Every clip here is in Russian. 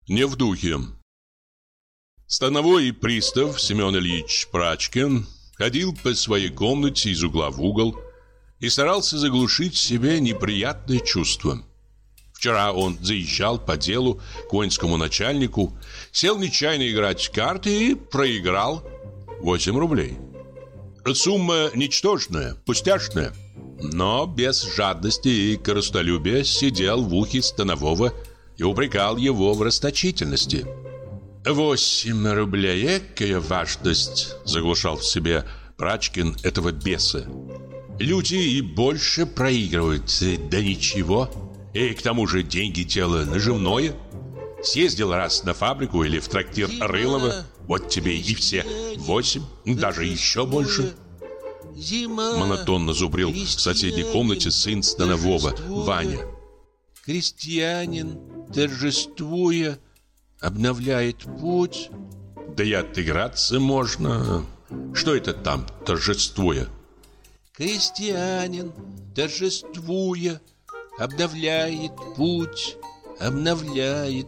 Не в духе. Становой пристав Семен Ильич Прачкин ходил по своей комнате из угла в угол и старался заглушить в себе неприятное чувство. Вчера он заезжал по делу к воинскому начальнику, сел нечаянно играть в карты и проиграл 8 рублей. Сумма ничтожная, пустяшная, но без жадности и корыстолюбия сидел в ухе Станового и упрекал его в расточительности. 8 рублей, экая важность, заглушал в себе Прачкин этого беса. Люди и больше проигрывают, да ничего. И к тому же деньги дело наживное. Съездил раз на фабрику или в трактир Рылова, вот тебе и все 8, даже еще больше. Монотонно зубрил в соседней комнате сын Станового, Ваня. Крестьянин, торжествуя, обновляет путь. Да и отыграться можно. Что это там, торжествуя? Крестьянин, торжествуя, обновляет путь, обновляет.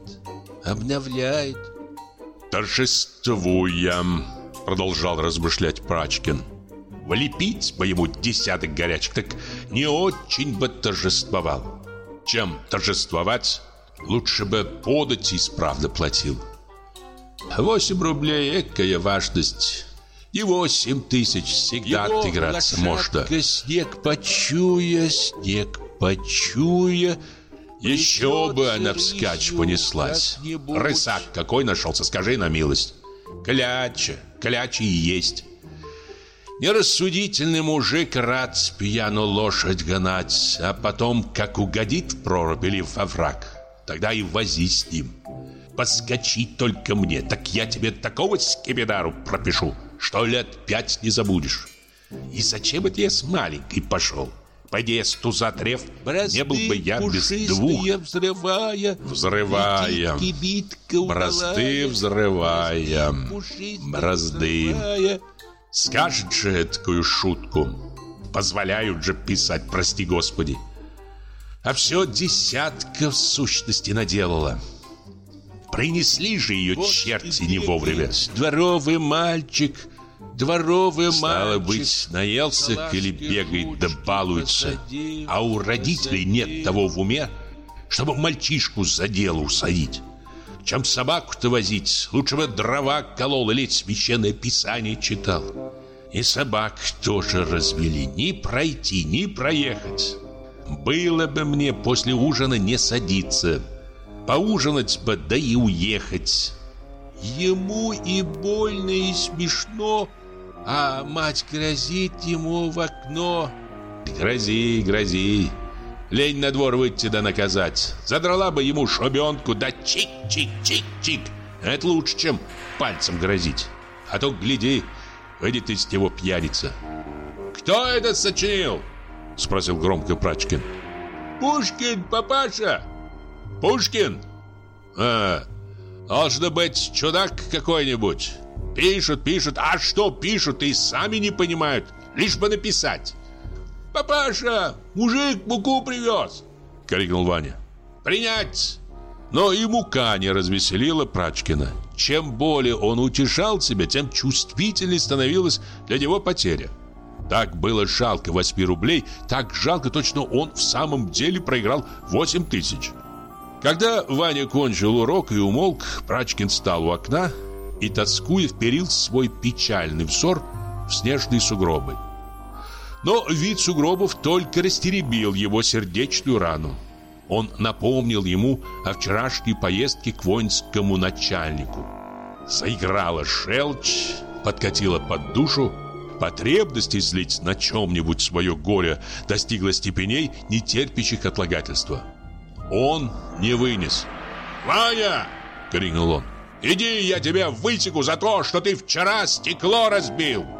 Торжествуя, продолжал размышлять Прачкин. Влепить бы ему 10 горячек, так не очень бы торжествовал. Чем торжествовать, лучше бы подать исправно платил. 8 рублей, экая важность. И 8 тысяч всегда отыграться можно. Снег почуя, еще бы она вскачь понеслась. Рысак какой нашелся, скажи на милость. Кляча и есть. Нерассудительный мужик рад пьяну лошадь гнать, а потом, как угодит в прорубь или во враг, тогда и возись с ним. Подскочи только мне, так я тебе такого скипидару пропишу, что лет 5 не забудешь. И зачем это я с маленькой пошел? Пойди я с туза треф, не был бы я без 2. Взрывая. Бразды взрывая. Бразды. Скажет же такую шутку. Позволяют же писать, прости господи. А все десятка в сущности наделала. Принесли же ее черти не вовремя. Дворовый мальчик. Стало быть, наелся или бегает да балуется. А у родителей нет того в уме, чтобы мальчишку за дело усадить. Чем собаку-то возить, лучше бы дрова колол или священное писание читал. И собак тоже развели, ни пройти, ни проехать. Было бы мне после ужина не садиться, поужинать бы, да и уехать. Ему и больно, и смешно, а мать грозит ему в окно. Грози. Лень на двор выйти да наказать. Задрала бы ему шубенку, да чик-чик-чик-чик. Это лучше, чем пальцем грозить. А то, гляди, выйдет из него пьяница. «Кто это сочинил?» — спросил громко Прачкин. «Пушкин, папаша!» «Пушкин? Должно быть чудак какой-нибудь. Пишут, а что пишут и сами не понимают, лишь бы написать. «Папаша, мужик муку привез!» — крикнул Ваня. «Принять!» Но и мука не развеселила Прачкина. Чем более он утешал себя, тем чувствительнее становилась для него потеря. Так было жалко 8 рублей, так жалко, точно он в самом деле проиграл 8 тысяч. Когда Ваня кончил урок и умолк, Прачкин встал у окна и, тоскуя, вперил свой печальный взор в снежные сугробы. Но вид сугробов только растеребил его сердечную рану. Он напомнил ему о вчерашней поездке к воинскому начальнику. Заиграла желчь, подкатила под душу. Потребность излить на чем-нибудь свое горе достигла степеней, не терпящих отлагательства. Он не вынес. «Ваня!» — крикнул он. «Иди, я тебя высеку за то, что ты вчера стекло разбил!»